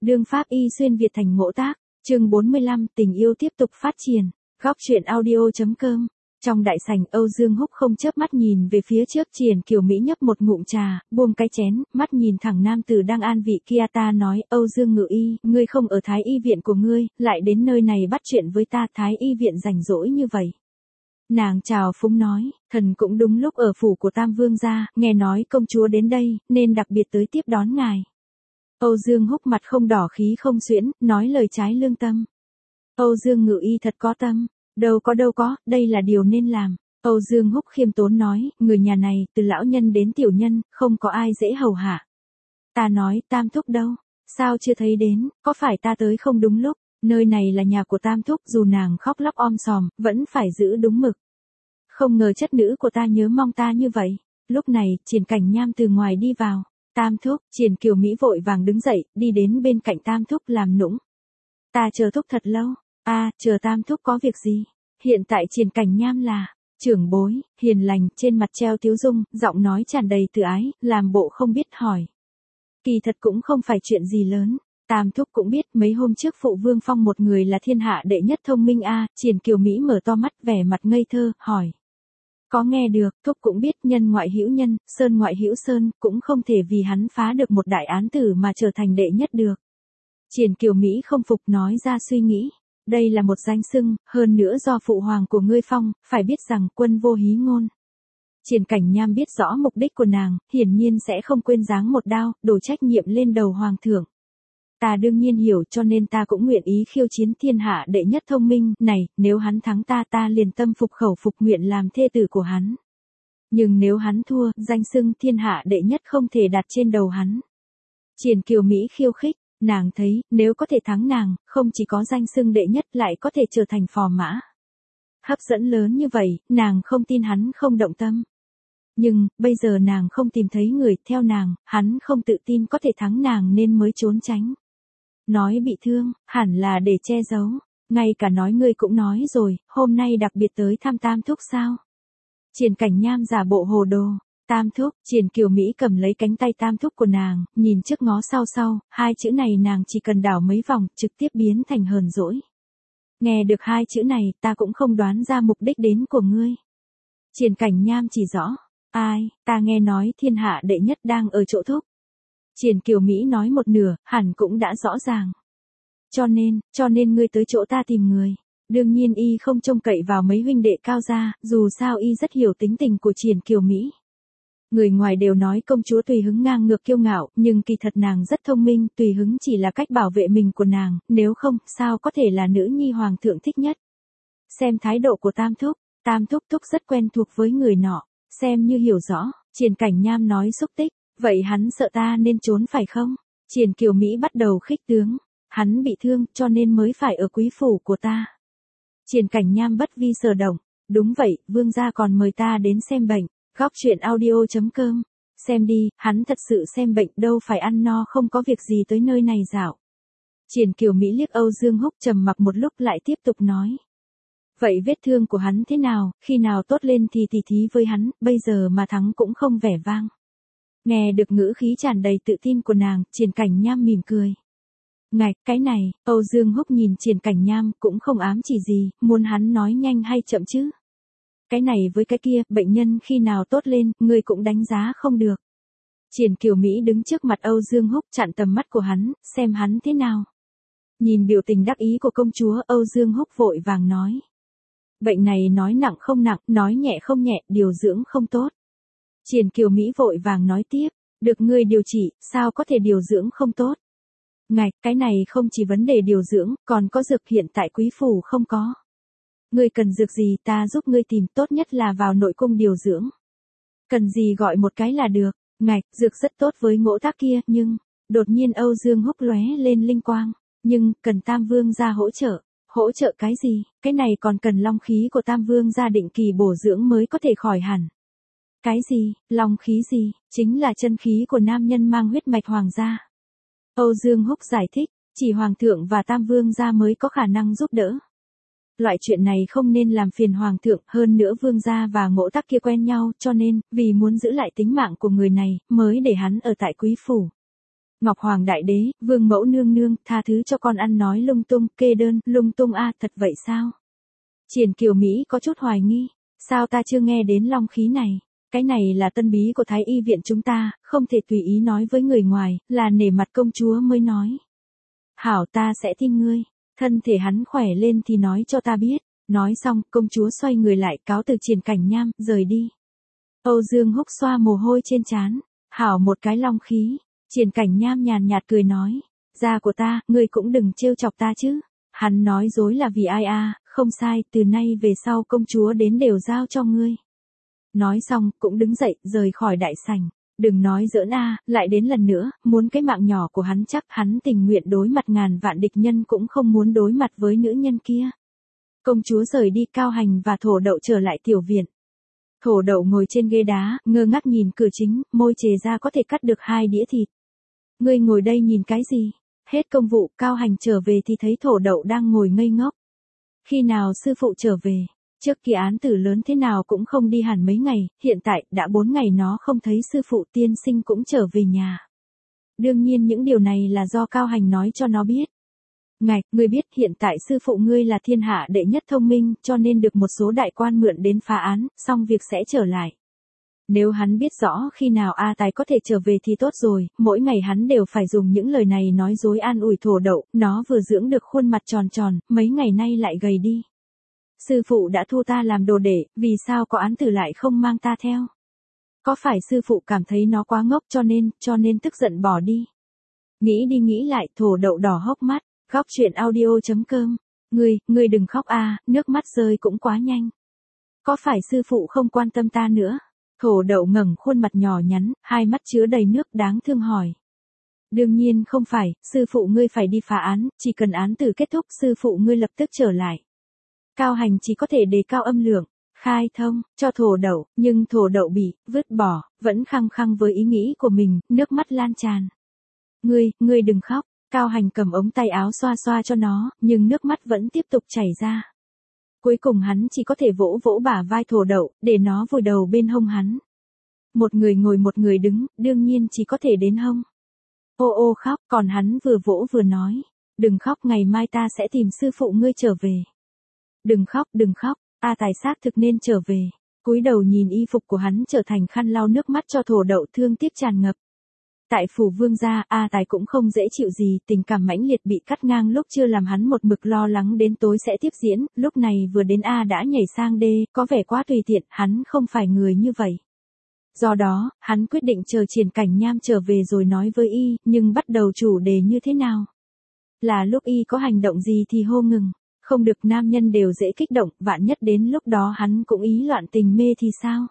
Đương pháp y xuyên Việt thành ngộ tác, chương 45 tình yêu tiếp tục phát triển, góc truyện audio.com. Trong đại sảnh Âu Dương Húc không chớp mắt nhìn về phía trước Triển Kiều Mỹ nhấp một ngụm trà, buông cái chén, mắt nhìn thẳng nam tử đang an vị kia ta nói Âu Dương Ngự Y, ngươi không ở Thái Y viện của ngươi, lại đến nơi này bắt chuyện với ta Thái Y viện rảnh rỗi như vậy. Nàng chào phúng nói, thần cũng đúng lúc ở phủ của Tam Vương gia, nghe nói công chúa đến đây, nên đặc biệt tới tiếp đón ngài. Âu Dương Húc mặt không đỏ khí không xuyễn, nói lời trái lương tâm. Âu Dương Ngự Y thật có tâm, đâu có, đây là điều nên làm. Âu Dương Húc khiêm tốn nói, người nhà này, từ lão nhân đến tiểu nhân, không có ai dễ hầu hạ. Ta nói, Tam Thúc đâu? Sao chưa thấy đến, có phải ta tới không đúng lúc? Nơi này là nhà của Tam Thúc, dù nàng khóc lóc om sòm, vẫn phải giữ đúng mực. Không ngờ chất nữ của ta nhớ mong ta như vậy. Lúc này, Triển Cảnh Nham từ ngoài đi vào. Tam Thúc, Triển Kiều Mỹ vội vàng đứng dậy, đi đến bên cạnh Tam Thúc làm nũng. Ta chờ Thúc thật lâu. Chờ Tam Thúc có việc gì? Hiện tại Triển Cảnh Nham là trưởng bối, hiền lành, trên mặt treo tiếu dung, giọng nói tràn đầy từ ái, làm bộ không biết hỏi. Kỳ thật cũng không phải chuyện gì lớn. Tam Thúc cũng biết mấy hôm trước phụ Vương phong một người là thiên hạ đệ nhất thông minh Triển Kiều Mỹ mở to mắt vẻ mặt ngây thơ, hỏi. Có nghe được, Thúc cũng biết nhân ngoại hữu nhân, sơn ngoại hữu sơn, cũng không thể vì hắn phá được một đại án tử mà trở thành đệ nhất được. Triển Kiều Mỹ không phục nói ra suy nghĩ. Đây là một danh xưng, hơn nữa do phụ hoàng của ngươi phong, phải biết rằng quân vô hí ngôn. Triển Cảnh Nham biết rõ mục đích của nàng, hiển nhiên sẽ không quên giáng một đao, đổ trách nhiệm lên đầu hoàng thượng. Ta đương nhiên hiểu cho nên ta cũng nguyện ý khiêu chiến thiên hạ đệ nhất thông minh, này, nếu hắn thắng ta liền tâm phục khẩu phục nguyện làm thê tử của hắn. Nhưng nếu hắn thua, danh xưng thiên hạ đệ nhất không thể đặt trên đầu hắn. Triển Kiều Mỹ khiêu khích, nàng thấy, nếu có thể thắng nàng, không chỉ có danh xưng đệ nhất lại có thể trở thành phò mã. Hấp dẫn lớn như vậy, nàng không tin hắn không động tâm. Nhưng, bây giờ nàng không tìm thấy người, theo nàng, hắn không tự tin có thể thắng nàng nên mới trốn tránh. Nói bị thương, hẳn là để che giấu, ngay cả nói ngươi cũng nói rồi, hôm nay đặc biệt tới thăm Tam Thúc sao? Triển Cảnh Nham giả bộ hồ đồ, Tam Thúc, Triển Kiều Mỹ cầm lấy cánh tay Tam Thúc của nàng, nhìn trước ngó sau, hai chữ này nàng chỉ cần đảo mấy vòng, trực tiếp biến thành hờn dỗi. Nghe được hai chữ này, ta cũng không đoán ra mục đích đến của ngươi. Triển Cảnh Nham chỉ rõ, ta nghe nói thiên hạ đệ nhất đang ở chỗ Thúc. Triển Kiều Mỹ nói một nửa, hẳn cũng đã rõ ràng. Cho nên ngươi tới chỗ ta tìm người. Đương nhiên y không trông cậy vào mấy huynh đệ cao gia, dù sao y rất hiểu tính tình của Triển Kiều Mỹ. Người ngoài đều nói công chúa tùy hứng ngang ngược kiêu ngạo, nhưng kỳ thật nàng rất thông minh, tùy hứng chỉ là cách bảo vệ mình của nàng, nếu không, sao có thể là nữ nhi hoàng thượng thích nhất. Xem thái độ của Tam Thúc rất quen thuộc với người nọ, xem như hiểu rõ, Triển Cảnh Nham nói xúc tích. Vậy hắn sợ ta nên trốn phải không? Triển Kiều Mỹ bắt đầu khích tướng. Hắn bị thương cho nên mới phải ở quý phủ của ta. Triển Cảnh Nham bất vi sở động. Đúng vậy, vương gia còn mời ta đến xem bệnh. Góc truyện audio.com. Xem đi, hắn thật sự xem bệnh đâu phải ăn no không có việc gì tới nơi này dạo. Triển Kiều Mỹ liếc Âu Dương Húc trầm mặc một lúc lại tiếp tục nói. Vậy vết thương của hắn thế nào, khi nào tốt lên thì tỉ thí với hắn, bây giờ mà thắng cũng không vẻ vang. Nghe được ngữ khí tràn đầy tự tin của nàng, Triển Cảnh Nham mỉm cười. Ngạch, cái này, Âu Dương Húc nhìn Triển Cảnh Nham cũng không ám chỉ gì, muốn hắn nói nhanh hay chậm chứ. Cái này với cái kia, bệnh nhân khi nào tốt lên, người cũng đánh giá không được. Triển Kiều Mỹ đứng trước mặt Âu Dương Húc chặn tầm mắt của hắn, xem hắn thế nào. Nhìn biểu tình đắc ý của công chúa, Âu Dương Húc vội vàng nói. Bệnh này nói nặng không nặng, nói nhẹ không nhẹ, điều dưỡng không tốt. Triển Kiều Mỹ vội vàng nói tiếp, được ngươi điều trị, sao có thể điều dưỡng không tốt? Ngạch, cái này không chỉ vấn đề điều dưỡng, còn có dược hiện tại quý phủ không có. Ngươi cần dược gì ta giúp ngươi tìm, tốt nhất là vào nội cung điều dưỡng. Cần gì gọi một cái là được, ngạch, dược rất tốt với ngỗ tác kia, nhưng, đột nhiên Âu Dương Húc lóe lên linh quang, nhưng, cần Tam Vương gia hỗ trợ. Hỗ trợ cái gì, cái này còn cần long khí của Tam Vương gia định kỳ bổ dưỡng mới có thể khỏi hẳn. Cái gì, long khí gì, chính là chân khí của nam nhân mang huyết mạch hoàng gia. Âu Dương Húc giải thích, chỉ hoàng thượng và Tam Vương gia mới có khả năng giúp đỡ. Loại chuyện này không nên làm phiền hoàng thượng, hơn nữa Vương gia và Ngỗ Tắc kia quen nhau, cho nên, vì muốn giữ lại tính mạng của người này, mới để hắn ở tại quý phủ. Ngọc Hoàng Đại Đế, Vương Mẫu Nương Nương, tha thứ cho con ăn nói lung tung, kê đơn, lung tung thật vậy sao? Triển Kiều Mỹ có chút hoài nghi, sao ta chưa nghe đến long khí này? Cái này là tân bí của Thái Y viện chúng ta, không thể tùy ý nói với người ngoài, là nể mặt công chúa mới nói. Hảo, ta sẽ tin ngươi, thân thể hắn khỏe lên thì nói cho ta biết. Nói xong, công chúa xoay người lại cáo từ Triển Cảnh Nham, rời đi. Âu Dương Húc xoa mồ hôi trên trán, hảo một cái long khí. Triển Cảnh Nham nhàn nhạt cười nói, da của ta, ngươi cũng đừng trêu chọc ta chứ. Hắn nói dối là vì ai không sai, từ nay về sau công chúa đến đều giao cho ngươi. Nói xong, cũng đứng dậy, rời khỏi đại sảnh. Đừng nói giỡn lại đến lần nữa, muốn cái mạng nhỏ của hắn chắc hắn tình nguyện đối mặt ngàn vạn địch nhân cũng không muốn đối mặt với nữ nhân kia. Công chúa rời đi, Cao Hành và Thổ Đậu trở lại tiểu viện. Thổ Đậu ngồi trên ghế đá, ngơ ngác nhìn cửa chính, môi chề ra có thể cắt được 2 đĩa thịt. Ngươi ngồi đây nhìn cái gì? Hết công vụ, Cao Hành trở về thì thấy Thổ Đậu đang ngồi ngây ngốc. Khi nào sư phụ trở về? Trước kia án tử lớn thế nào cũng không đi hẳn mấy ngày, hiện tại đã 4 ngày nó không thấy sư phụ, tiên sinh cũng trở về nhà. Đương nhiên những điều này là do Cao Hành nói cho nó biết. Ngạch, ngươi biết hiện tại sư phụ ngươi là thiên hạ đệ nhất thông minh, cho nên được một số đại quan mượn đến phá án, xong việc sẽ trở lại. Nếu hắn biết rõ khi nào A Tài có thể trở về thì tốt rồi, mỗi ngày hắn đều phải dùng những lời này nói dối an ủi Thổ Đậu, nó vừa dưỡng được khuôn mặt tròn tròn, mấy ngày nay lại gầy đi. Sư phụ đã thu ta làm đồ đệ, vì sao có án tử lại không mang ta theo? Có phải sư phụ cảm thấy nó quá ngốc cho nên tức giận bỏ đi? Nghĩ đi nghĩ lại, Thổ Đậu đỏ hốc mắt. Góc truyện audio.com. Ngươi đừng khóc nước mắt rơi cũng quá nhanh. Có phải sư phụ không quan tâm ta nữa? Thổ Đậu ngẩng khuôn mặt nhỏ nhắn, hai mắt chứa đầy nước đáng thương hỏi. Đương nhiên không phải, sư phụ ngươi phải đi phá án, chỉ cần án tử kết thúc sư phụ ngươi lập tức trở lại. Cao Hành chỉ có thể đề cao âm lượng, khai thông, cho Thổ Đậu, nhưng Thổ Đậu bị vứt bỏ, vẫn khăng khăng với ý nghĩ của mình, nước mắt lan tràn. Ngươi đừng khóc. Cao Hành cầm ống tay áo xoa xoa cho nó, nhưng nước mắt vẫn tiếp tục chảy ra. Cuối cùng hắn chỉ có thể vỗ vỗ bả vai Thổ Đậu, để nó vùi đầu bên hông hắn. Một người ngồi một người đứng, đương nhiên chỉ có thể đến hông. Ô khóc, còn hắn vừa vỗ vừa nói. Đừng khóc, ngày mai ta sẽ tìm sư phụ ngươi trở về. Đừng khóc, A Tài xác thực nên trở về. Cúi đầu nhìn y phục của hắn trở thành khăn lau nước mắt cho Thổ Đậu, thương tiếc tràn ngập. Tại phủ vương gia, A Tài cũng không dễ chịu gì, tình cảm mãnh liệt bị cắt ngang lúc chưa làm hắn một mực lo lắng đến tối sẽ tiếp diễn, lúc này vừa đến A đã nhảy sang D, có vẻ quá tùy tiện, hắn không phải người như vậy. Do đó, hắn quyết định chờ Triển Cảnh Nham trở về rồi nói với y, nhưng bắt đầu chủ đề như thế nào? Là lúc y có hành động gì thì hô ngừng, không được, nam nhân đều dễ kích động, vạn nhất đến lúc đó hắn cũng ý loạn tình mê thì sao?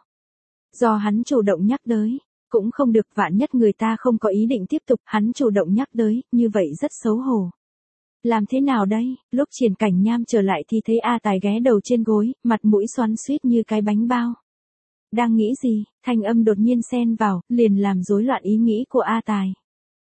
Do hắn chủ động nhắc tới. Cũng không được, vạn nhất người ta không có ý định tiếp tục, hắn chủ động nhắc tới, như vậy rất xấu hổ. Làm thế nào đây? Lúc Triển Cảnh Nham trở lại thì thấy A Tài ghé đầu trên gối, mặt mũi xoắn xuýt như cái bánh bao. Đang nghĩ gì? Thanh âm đột nhiên xen vào, liền làm rối loạn ý nghĩ của A Tài.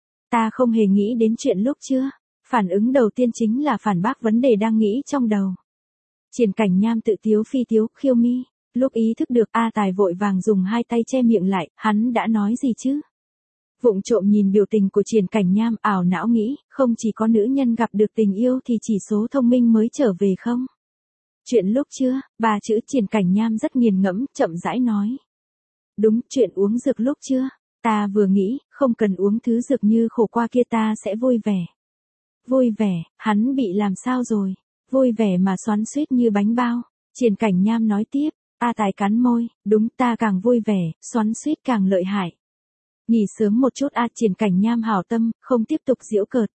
Ta không hề nghĩ đến chuyện lúc chưa? Phản ứng đầu tiên chính là phản bác vấn đề đang nghĩ trong đầu. Triển Cảnh Nham tự tiếu phi tiếu, khiêu mi. Lúc ý thức được, A Tài vội vàng dùng hai tay che miệng lại, hắn đã nói gì chứ? Vụng trộm nhìn biểu tình của Triển Cảnh Nham, ảo não nghĩ, không chỉ có nữ nhân gặp được tình yêu thì chỉ số thông minh mới trở về không? Chuyện lúc chưa, 3 chữ. Triển Cảnh Nham rất nghiền ngẫm, chậm rãi nói. Đúng, chuyện uống dược lúc chưa? Ta vừa nghĩ, không cần uống thứ dược như khổ qua kia ta sẽ vui vẻ. Vui vẻ, hắn bị làm sao rồi? Vui vẻ mà xoắn xuýt như bánh bao. Triển Cảnh Nham nói tiếp. A Tài cắn môi, đúng, ta càng vui vẻ, xoắn xuýt càng lợi hại. Nghỉ sớm một chút. Triển Cảnh Nham hảo tâm, không tiếp tục giễu cợt.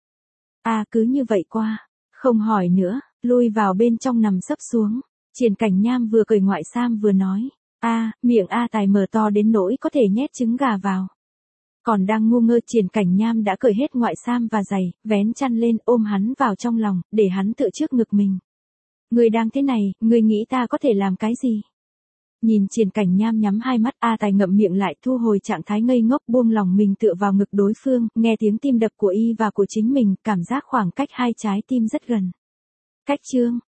Cứ như vậy qua, không hỏi nữa, lui vào bên trong nằm sấp xuống. Triển Cảnh Nham vừa cởi ngoại sam vừa nói. Miệng A Tài mở to đến nỗi có thể nhét trứng gà vào. Còn đang ngu ngơ, Triển Cảnh Nham đã cởi hết ngoại sam và giày, vén chăn lên, ôm hắn vào trong lòng, để hắn tựa trước ngực mình. Ngươi đang thế này, ngươi nghĩ ta có thể làm cái gì? Nhìn Triển Cảnh Nham nhắm hai mắt, A Tài ngậm miệng lại, thu hồi trạng thái ngây ngốc, buông lòng mình tựa vào ngực đối phương, nghe tiếng tim đập của y và của chính mình, cảm giác khoảng cách hai trái tim rất gần. Cách chương